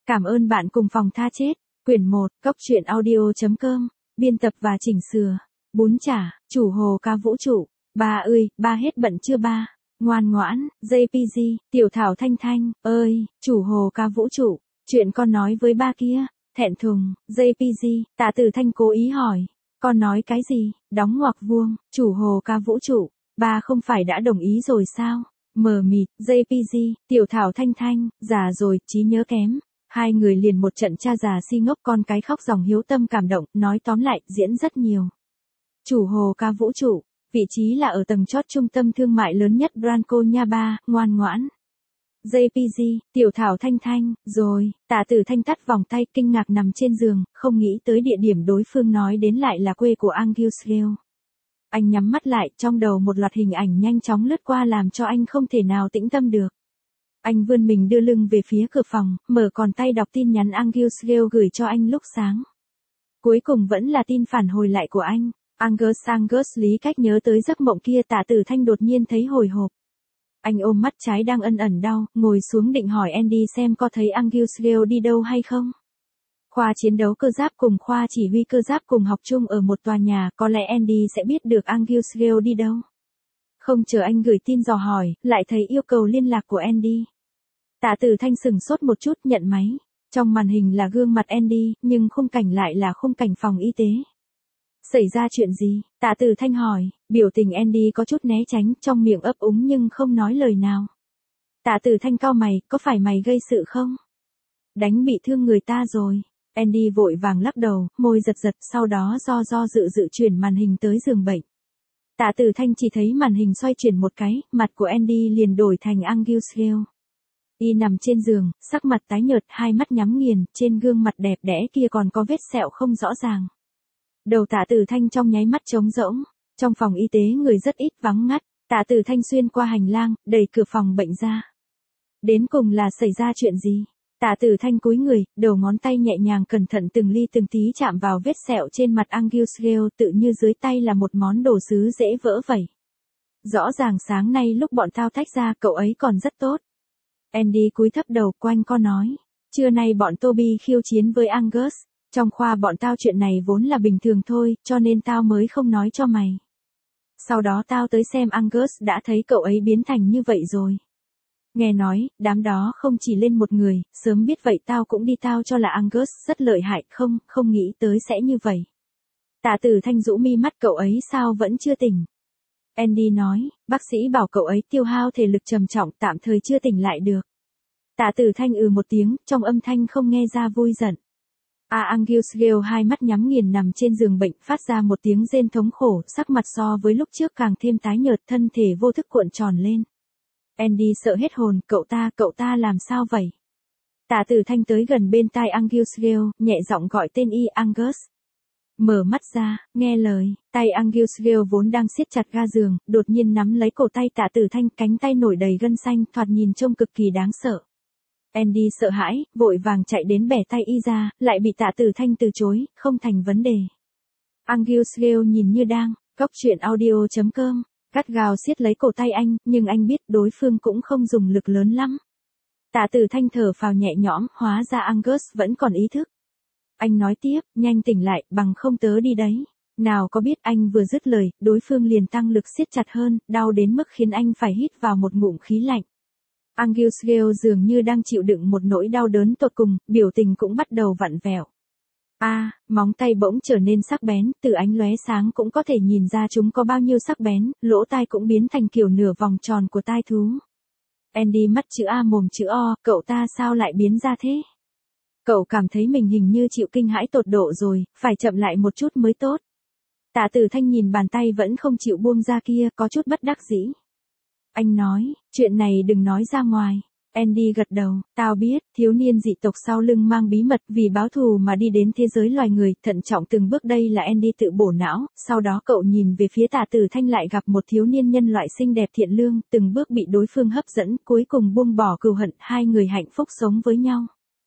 Cảm ơn bạn cùng phòng tha chết. Quyển 1, Cốc truyện audio.com. Biên tập và chỉnh sửa. Bún chả, chủ hồ ca vũ trụ. Ba ơi, ba hết bận chưa ba? Ngoan ngoãn, JPG, tiểu thảo thanh thanh, ơi, chủ hồ ca vũ trụ. Chuyện con nói với ba kia. Thẹn thùng, JPG, Tạ Tử Thanh cố ý hỏi. Con nói cái gì? Đóng ngoặc vuông, chủ hồ ca vũ trụ. Ba không phải đã đồng ý rồi sao? Mờ mịt, JPG, tiểu thảo thanh thanh, già rồi, trí nhớ kém. Hai người liền một trận cha già si ngốc con cái khóc ròng hiếu tâm cảm động, nói tóm lại, diễn rất nhiều. Chủ hồ ca vũ trụ, vị trí là ở tầng chót trung tâm thương mại lớn nhất Branco nha ba, ngoan ngoãn. JPG, tiểu thảo thanh thanh, rồi, Tạ Tử Thanh tắt vòng tay kinh ngạc nằm trên giường, không nghĩ tới địa điểm đối phương nói đến lại là quê của Angus. Anh nhắm mắt lại, trong đầu một loạt hình ảnh nhanh chóng lướt qua làm cho anh không thể nào tĩnh tâm được. Anh vươn mình đưa lưng về phía cửa phòng, mở còn tay đọc tin nhắn Angus gửi cho anh lúc sáng. Cuối cùng vẫn là tin phản hồi lại của anh. Angus lý cách nhớ tới giấc mộng kia. Tạ Tử Thanh đột nhiên thấy hồi hộp. Anh ôm mắt trái đang ẩn ẩn đau, ngồi xuống định hỏi Andy xem có thấy Angus đi đâu hay không. Khoa chiến đấu cơ giáp cùng khoa chỉ huy cơ giáp cùng học chung ở một tòa nhà, có lẽ Andy sẽ biết được Angus đi đâu. Không chờ anh gửi tin dò hỏi, lại thấy yêu cầu liên lạc của Andy. Tạ Tử Thanh sừng sốt một chút nhận máy. Trong màn hình là gương mặt Andy, nhưng khung cảnh lại là khung cảnh phòng y tế. Xảy ra chuyện gì? Tạ Tử Thanh hỏi, biểu tình Andy có chút né tránh, trong miệng ấp úng nhưng không nói lời nào. Tạ Tử Thanh cau mày, có phải mày gây sự không? Đánh bị thương người ta rồi. Andy vội vàng lắc đầu, môi giật giật, sau đó do dự chuyển màn hình tới giường bệnh. Tạ Tử Thanh chỉ thấy màn hình xoay chuyển một cái, mặt của Andy liền đổi thành Angus. Y nằm trên giường, sắc mặt tái nhợt, hai mắt nhắm nghiền, trên gương mặt đẹp đẽ kia còn có vết sẹo không rõ ràng. Đầu Tạ Tử Thanh trong nháy mắt trống rỗng, trong phòng y tế người rất ít vắng ngắt, Tạ Tử Thanh xuyên qua hành lang, đẩy cửa phòng bệnh ra. Đến cùng là xảy ra chuyện gì? Tạ Tử Thanh cúi người, đầu ngón tay nhẹ nhàng cẩn thận từng ly từng tí chạm vào vết sẹo trên mặt Angus, tự như dưới tay là một món đồ sứ dễ vỡ vẩy. Rõ ràng sáng nay lúc bọn tao tách ra cậu ấy còn rất tốt. Andy cúi thấp đầu quanh co nói. Trưa nay bọn Toby khiêu chiến với Angus. Trong khoa bọn tao chuyện này vốn là bình thường thôi, cho nên tao mới không nói cho mày. Sau đó tao tới xem Angus đã thấy cậu ấy biến thành như vậy rồi. Nghe nói, đám đó không chỉ lên một người, sớm biết vậy tao cũng đi tao cho là Angus rất lợi hại, không nghĩ tới sẽ như vậy. Tạ Tử Thanh rũ mi mắt cậu ấy sao vẫn chưa tỉnh. Andy nói, bác sĩ bảo cậu ấy tiêu hao thể lực trầm trọng tạm thời chưa tỉnh lại được. Tạ Tử Thanh một tiếng, trong âm thanh không nghe ra vui giận. Angus hai mắt nhắm nghiền nằm trên giường bệnh phát ra một tiếng rên thống khổ, sắc mặt so với lúc trước càng thêm tái nhợt, thân thể vô thức cuộn tròn lên. Andy sợ hết hồn, cậu ta làm sao vậy? Tạ Tử Thanh tới gần bên tai Angus, nhẹ giọng gọi tên y. Angus. Mở mắt ra, nghe lời, tay Angus vốn đang siết chặt ga giường, đột nhiên nắm lấy cổ tay Tạ Tử Thanh, cánh tay nổi đầy gân xanh, thoạt nhìn trông cực kỳ đáng sợ. Andy sợ hãi, vội vàng chạy đến bẻ tay y ra, lại bị Tạ Tử Thanh từ chối, không thành vấn đề. Angus nhìn như đang, Cốc truyện audio.com, gắt gao siết lấy cổ tay anh, nhưng anh biết đối phương cũng không dùng lực lớn lắm. Tạ Tử Thanh thở phào nhẹ nhõm, hóa ra Angus vẫn còn ý thức. Anh nói tiếp, nhanh tỉnh lại, bằng không tớ đi đấy. Nào có biết anh vừa dứt lời, đối phương liền tăng lực siết chặt hơn, đau đến mức khiến anh phải hít vào một ngụm khí lạnh. Angus dường như đang chịu đựng một nỗi đau đớn tột cùng, biểu tình cũng bắt đầu vặn vẹo. Móng tay bỗng trở nên sắc bén, từ ánh lóe sáng cũng có thể nhìn ra chúng có bao nhiêu sắc bén, lỗ tai cũng biến thành kiểu nửa vòng tròn của tai thú. Andy mắt chữ A mồm chữ O, cậu ta sao lại biến ra thế? Cậu cảm thấy mình hình như chịu kinh hãi tột độ rồi, phải chậm lại một chút mới tốt. Tạ Tử Thanh nhìn bàn tay vẫn không chịu buông ra kia, có chút bất đắc dĩ. Anh nói, chuyện này đừng nói ra ngoài. Andy gật đầu, tao biết, thiếu niên dị tộc sau lưng mang bí mật vì báo thù mà đi đến thế giới loài người, thận trọng từng bước đây là Andy tự bổ não, sau đó cậu nhìn về phía Tạ Tử Thanh lại gặp một thiếu niên nhân loại xinh đẹp thiện lương, từng bước bị đối phương hấp dẫn, cuối cùng buông bỏ cừu hận, hai người hạnh phúc sống với nhau.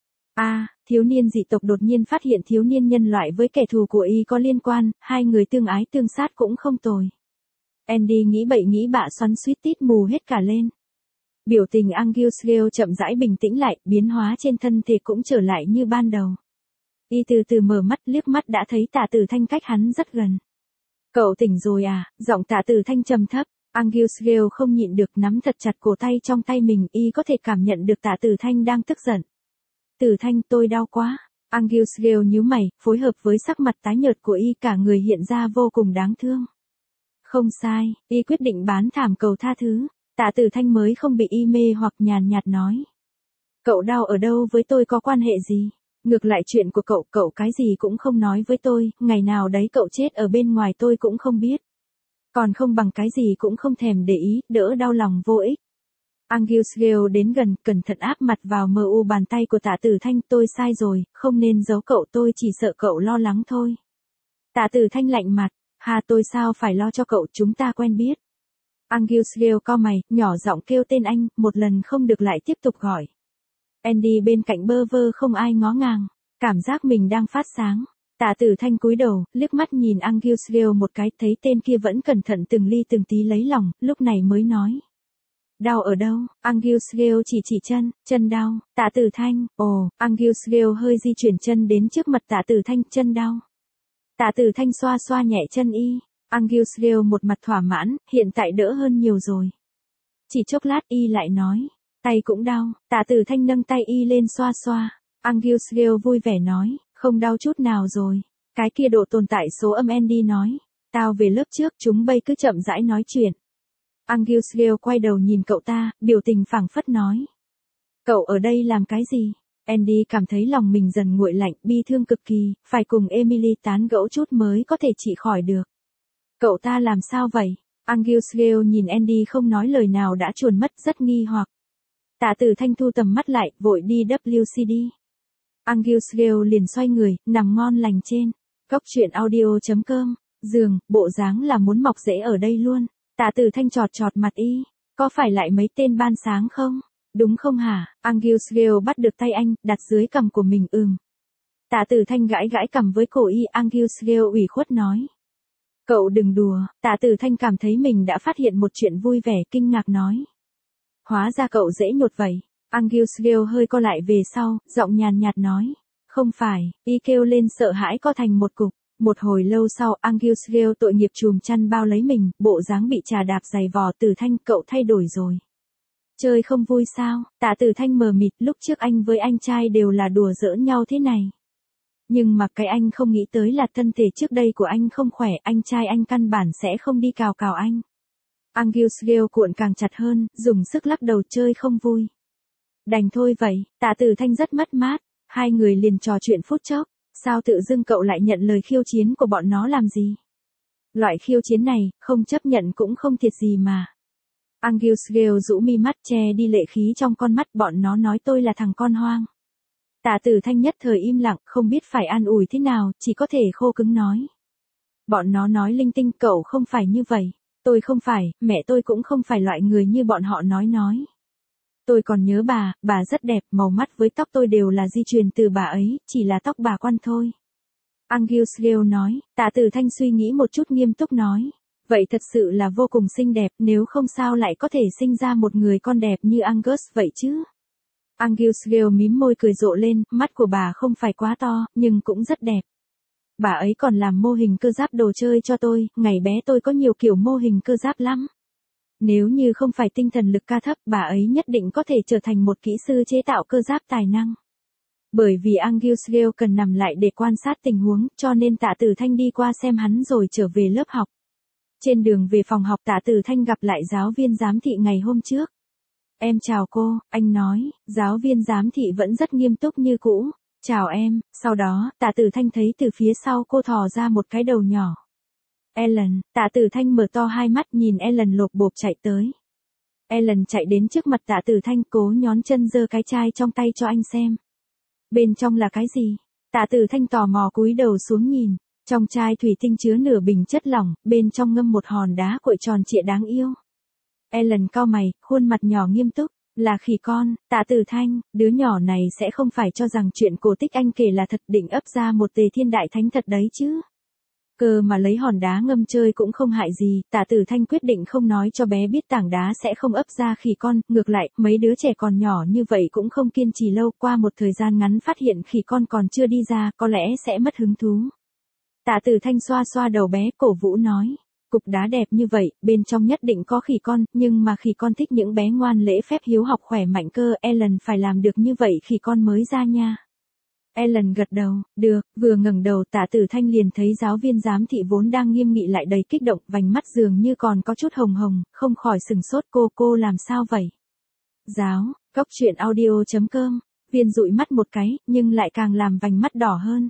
Thiếu niên dị tộc đột nhiên phát hiện thiếu niên nhân loại với kẻ thù của y có liên quan, hai người tương ái tương sát cũng không tồi. Andy nghĩ bậy nghĩ bạ xoắn xuýt tít mù hết cả lên. Biểu tình Angus chậm rãi bình tĩnh lại, biến hóa trên thân thể cũng trở lại như ban đầu. Y từ từ mở mắt, liếc mắt đã thấy Tạ Tử Thanh cách hắn rất gần. Cậu tỉnh rồi à? Giọng Tạ Tử Thanh trầm thấp. Angus không nhịn được nắm thật chặt cổ tay trong tay mình, y có thể cảm nhận được Tạ Tử Thanh đang tức giận. Tử Thanh, tôi đau quá. Angus nhíu mày, phối hợp với sắc mặt tái nhợt của y, cả người hiện ra vô cùng đáng thương. Không sai, y quyết định bán thảm cầu tha thứ. Tạ Tử Thanh mới không bị y mê hoặc nhàn nhạt nói. Cậu đau ở đâu với tôi có quan hệ gì? Ngược lại chuyện của cậu cái gì cũng không nói với tôi, ngày nào đấy cậu chết ở bên ngoài tôi cũng không biết. Còn không bằng cái gì cũng không thèm để ý, đỡ đau lòng vô ích. Angus đến gần, cẩn thận áp mặt vào mờ u bàn tay của Tạ Tử Thanh, tôi sai rồi, không nên giấu cậu, tôi chỉ sợ cậu lo lắng thôi. Tạ Tử Thanh lạnh mặt, tôi sao phải lo cho cậu, chúng ta quen biết. Angus cau mày, nhỏ giọng kêu tên anh, một lần không được lại tiếp tục gọi. Andy bên cạnh bơ vơ không ai ngó ngàng, cảm giác mình đang phát sáng. Tạ Tử Thanh cúi đầu, liếc mắt nhìn Angus một cái, thấy tên kia vẫn cẩn thận từng ly từng tí lấy lòng, lúc này mới nói. Đau ở đâu? Angus chỉ chân đau. Tạ Tử Thanh, Angus hơi di chuyển chân đến trước mặt Tạ Tử Thanh, chân đau. Tạ Tử Thanh xoa xoa nhẹ chân y. Angus một mặt thỏa mãn, hiện tại đỡ hơn nhiều rồi. Chỉ chốc lát y lại nói. Tay cũng đau. Tạ Tử Thanh nâng tay y lên xoa xoa. Angus vui vẻ nói. Không đau chút nào rồi. Cái kia độ tồn tại số âm Andy nói. Tao về lớp trước, chúng bay cứ chậm rãi nói chuyện. Angus quay đầu nhìn cậu ta, biểu tình phảng phất nói. Cậu ở đây làm cái gì? Andy cảm thấy lòng mình dần nguội lạnh, bi thương cực kỳ, phải cùng Emily tán gẫu chút mới có thể trị khỏi được. Cậu ta làm sao vậy? Angus nhìn Andy không nói lời nào đã chuồn mất, rất nghi hoặc. Tạ Tử Thanh thu tầm mắt lại, vội đi WCD. Angus liền xoay người, nằm ngon lành trên. Góc truyện audio.com, giường, bộ dáng là muốn mọc rễ ở đây luôn. Tạ Tử Thanh chọt mặt y. Có phải lại mấy tên ban sáng không? Đúng không hả? Angus bắt được tay anh, đặt dưới cằm của mình. Tạ Tử Thanh gãi cằm với cổ y. Angus ủy khuất nói. Cậu đừng đùa. Tạ Tử Thanh cảm thấy mình đã phát hiện một chuyện vui vẻ, kinh ngạc nói. Hóa ra cậu dễ nhột vậy. Angus hơi co lại về sau, giọng nhàn nhạt nói. Không phải, y kêu lên sợ hãi co thành một cục. Một hồi lâu sau, Angus tội nghiệp chùm chăn bao lấy mình, bộ dáng bị trà đạp giày vò. Tử Thanh, cậu thay đổi rồi. Chơi không vui sao? Tạ Tử Thanh mờ mịt, lúc trước anh với anh trai đều là đùa giỡn nhau thế này. Nhưng mà cái anh không nghĩ tới là thân thể trước đây của anh không khỏe, anh trai anh căn bản sẽ không đi cào anh. Angus cuộn càng chặt hơn, dùng sức lắc đầu, chơi không vui. Đành thôi vậy. Tạ Tử Thanh rất mất mát, hai người liền trò chuyện phút chốc. Sao tự dưng cậu lại nhận lời khiêu chiến của bọn nó làm gì? Loại khiêu chiến này, không chấp nhận cũng không thiệt gì mà. Angus rũ mi mắt, che đi lệ khí trong con mắt, bọn nó nói tôi là thằng con hoang. Tạ Tử Thanh nhất thời im lặng, không biết phải an ủi thế nào, chỉ có thể khô cứng nói. Bọn nó nói linh tinh, cậu không phải như vậy. Tôi không phải, mẹ tôi cũng không phải loại người như bọn họ nói. Tôi còn nhớ bà rất đẹp, màu mắt với tóc tôi đều là di truyền từ bà ấy, chỉ là tóc bà quan thôi. Angus nói. Tạ Tử Thanh suy nghĩ một chút, nghiêm túc nói. Vậy thật sự là vô cùng xinh đẹp, nếu không sao lại có thể sinh ra một người con đẹp như Angus vậy chứ. Angus mím môi cười rộ lên, mắt của bà không phải quá to, nhưng cũng rất đẹp. Bà ấy còn làm mô hình cơ giáp đồ chơi cho tôi, ngày bé tôi có nhiều kiểu mô hình cơ giáp lắm. Nếu như không phải tinh thần lực ca thấp, bà ấy nhất định có thể trở thành một kỹ sư chế tạo cơ giáp tài năng. Bởi vì Angus cần nằm lại để quan sát tình huống, cho nên Tạ Tử Thanh đi qua xem hắn rồi trở về lớp học. Trên đường về phòng học, Tạ Tử Thanh gặp lại giáo viên giám thị ngày hôm trước. Em chào cô, anh nói. Giáo viên giám thị vẫn rất nghiêm túc như cũ. Chào em. Sau đó, Tạ Tử Thanh thấy từ phía sau cô thò ra một cái đầu nhỏ. Ellen. Tạ Tử Thanh mở to hai mắt, nhìn Ellen lộp bộp chạy tới. Ellen chạy đến trước mặt Tạ Tử Thanh, cố nhón chân giơ cái chai trong tay cho anh xem. Bên trong là cái gì? Tạ Tử Thanh tò mò cúi đầu xuống nhìn. Trong chai thủy tinh chứa nửa bình chất lỏng, bên trong ngâm một hòn đá cuội tròn trịa đáng yêu. Ellen cau mày, khuôn mặt nhỏ nghiêm túc. Là khỉ con. Tạ Tử Thanh, đứa nhỏ này sẽ không phải cho rằng chuyện cổ tích anh kể là thật, định ấp ra một tề thiên đại thánh thật đấy chứ. Cơ mà lấy hòn đá ngâm chơi cũng không hại gì, Tạ Tử Thanh quyết định không nói cho bé biết tảng đá sẽ không ấp ra khỉ con, ngược lại, mấy đứa trẻ còn nhỏ như vậy cũng không kiên trì lâu, qua một thời gian ngắn phát hiện khỉ con còn chưa đi ra, có lẽ sẽ mất hứng thú. Tạ Tử Thanh xoa xoa đầu bé, cổ vũ nói. Cục đá đẹp như vậy, bên trong nhất định có khỉ con, nhưng mà khỉ con thích những bé ngoan lễ phép hiếu học khỏe mạnh cơ, Ellen phải làm được như vậy khỉ con mới ra nha. Ellen gật đầu, được, vừa ngẩng đầu Tạ Tử Thanh liền thấy giáo viên giám thị vốn đang nghiêm nghị lại đầy kích động, vành mắt dường như còn có chút hồng hồng, không khỏi sừng sốt cô làm sao vậy? Giáo, Cóc Truyện Audio.com, viên dụi mắt một cái, nhưng lại càng làm vành mắt đỏ hơn.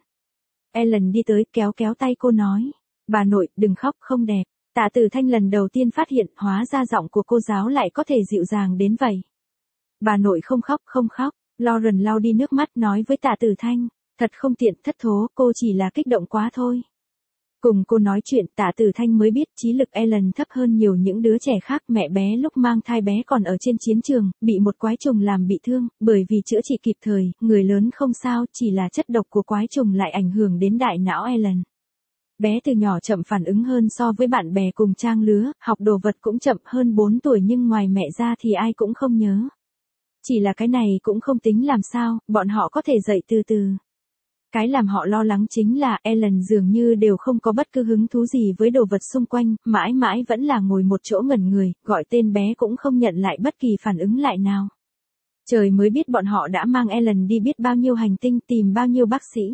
Ellen đi tới kéo tay cô nói, bà nội, đừng khóc không đẹp. Tạ Tử Thanh lần đầu tiên phát hiện hóa ra giọng của cô giáo lại có thể dịu dàng đến vậy. Bà nội không khóc. Lauren lau đi nước mắt nói với Tạ Tử Thanh, thật không tiện thất thố, cô chỉ là kích động quá thôi. Cùng cô nói chuyện Tạ Tử Thanh mới biết trí lực Ellen thấp hơn nhiều những đứa trẻ khác, mẹ bé lúc mang thai bé còn ở trên chiến trường, bị một quái trùng làm bị thương, bởi vì chữa trị kịp thời, người lớn không sao, chỉ là chất độc của quái trùng lại ảnh hưởng đến đại não Ellen. Bé từ nhỏ chậm phản ứng hơn so với bạn bè cùng trang lứa, học đồ vật cũng chậm hơn 4 tuổi nhưng ngoài mẹ ra thì ai cũng không nhớ. Chỉ là cái này cũng không tính làm sao, bọn họ có thể dạy từ từ. Cái làm họ lo lắng chính là Ellen dường như đều không có bất cứ hứng thú gì với đồ vật xung quanh, mãi mãi vẫn là ngồi một chỗ ngẩn người, gọi tên bé cũng không nhận lại bất kỳ phản ứng lại nào. Trời mới biết bọn họ đã mang Ellen đi biết bao nhiêu hành tinh, tìm bao nhiêu bác sĩ.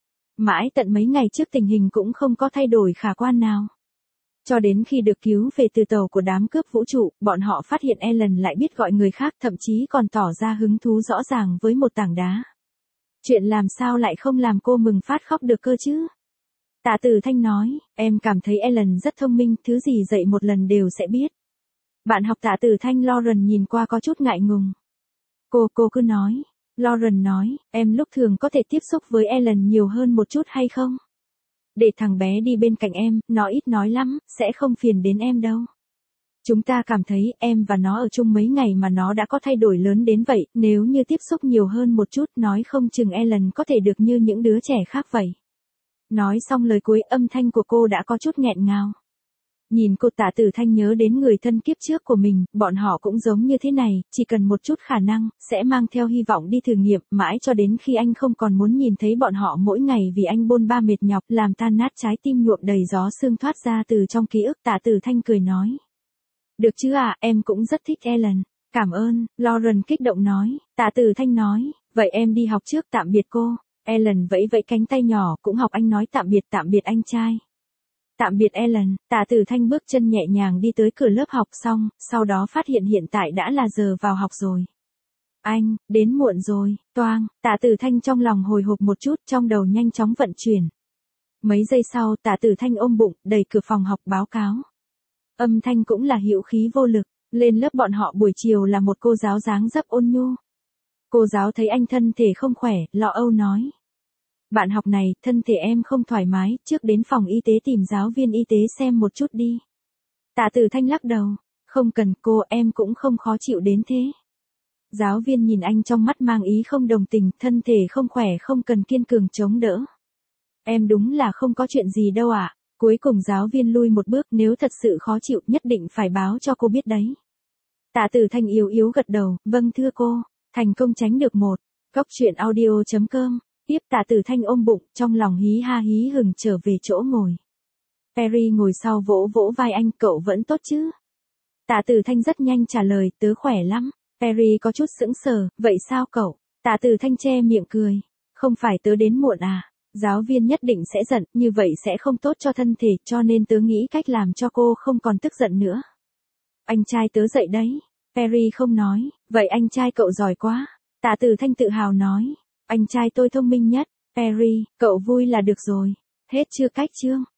Mãi tận mấy ngày trước tình hình cũng không có thay đổi khả quan nào. Cho đến khi được cứu về từ tàu của đám cướp vũ trụ, bọn họ phát hiện Ellen lại biết gọi người khác, thậm chí còn tỏ ra hứng thú rõ ràng với một tảng đá. Chuyện làm sao lại không làm cô mừng phát khóc được cơ chứ? Tạ Tử Thanh nói, em cảm thấy Ellen rất thông minh, thứ gì dạy một lần đều sẽ biết. Bạn học Tạ Tử Thanh Lauren nhìn qua có chút ngại ngùng. Cô cứ nói. Lauren nói, em lúc thường có thể tiếp xúc với Ellen nhiều hơn một chút hay không? Để thằng bé đi bên cạnh em, nó ít nói lắm, sẽ không phiền đến em đâu. Chúng ta cảm thấy em và nó ở chung mấy ngày mà nó đã có thay đổi lớn đến vậy, nếu như tiếp xúc nhiều hơn một chút nói không chừng Ellen có thể được như những đứa trẻ khác vậy. Nói xong lời cuối âm thanh của cô đã có chút nghẹn ngào. Nhìn cô Tạ Tử Thanh nhớ đến người thân kiếp trước của mình, bọn họ cũng giống như thế này, chỉ cần một chút khả năng, sẽ mang theo hy vọng đi thử nghiệm, mãi cho đến khi anh không còn muốn nhìn thấy bọn họ mỗi ngày vì anh bôn ba mệt nhọc, làm tan nát trái tim nhuộm đầy gió sương thoát ra từ trong ký ức. Tạ Tử Thanh cười nói. Được chứ à, em cũng rất thích Ellen. Cảm ơn, Lauren kích động nói. Tạ Tử Thanh nói, vậy em đi học trước, tạm biệt cô. Ellen vẫy vẫy cánh tay nhỏ, cũng học anh nói tạm biệt anh trai. Tạm biệt Ellen, Tạ Tử Thanh bước chân nhẹ nhàng đi tới cửa lớp học xong, sau đó phát hiện hiện tại đã là giờ vào học rồi. Anh, đến muộn rồi, toang, Tạ Tử Thanh trong lòng hồi hộp một chút, trong đầu nhanh chóng vận chuyển. Mấy giây sau Tạ Tử Thanh ôm bụng, đẩy cửa phòng học báo cáo. Âm thanh cũng là hữu khí vô lực, lên lớp bọn họ buổi chiều là một cô giáo dáng dấp ôn nhu. Cô giáo thấy anh thân thể không khỏe, lo âu nói. Bạn học này, thân thể em không thoải mái, trước đến phòng y tế tìm giáo viên y tế xem một chút đi. Tạ Tử Thanh lắc đầu, không cần cô, em cũng không khó chịu đến thế. Giáo viên nhìn anh trong mắt mang ý không đồng tình, thân thể không khỏe không cần kiên cường chống đỡ. Em đúng là không có chuyện gì đâu ạ. Cuối cùng giáo viên lui một bước, nếu thật sự khó chịu nhất định phải báo cho cô biết đấy. Tạ Tử Thanh yếu yếu gật đầu, vâng thưa cô, thành công tránh được một. Cóc Truyện Audio.com. Tiếp Tạ Tử Thanh ôm bụng, trong lòng hí ha hí hừng trở về chỗ ngồi. Perry ngồi sau vỗ vỗ vai anh, cậu vẫn tốt chứ? Tạ Tử Thanh rất nhanh trả lời, tớ khỏe lắm. Perry có chút sững sờ, vậy sao cậu? Tạ Tử Thanh che miệng cười. Không phải tớ đến muộn à? Giáo viên nhất định sẽ giận, như vậy sẽ không tốt cho thân thể, cho nên tớ nghĩ cách làm cho cô không còn tức giận nữa. Anh trai tớ dậy đấy. Perry không nói, vậy anh trai cậu giỏi quá. Tạ Tử Thanh tự hào nói. Anh trai tôi thông minh nhất. Perry, cậu vui là được rồi. Hết chưa cách chương.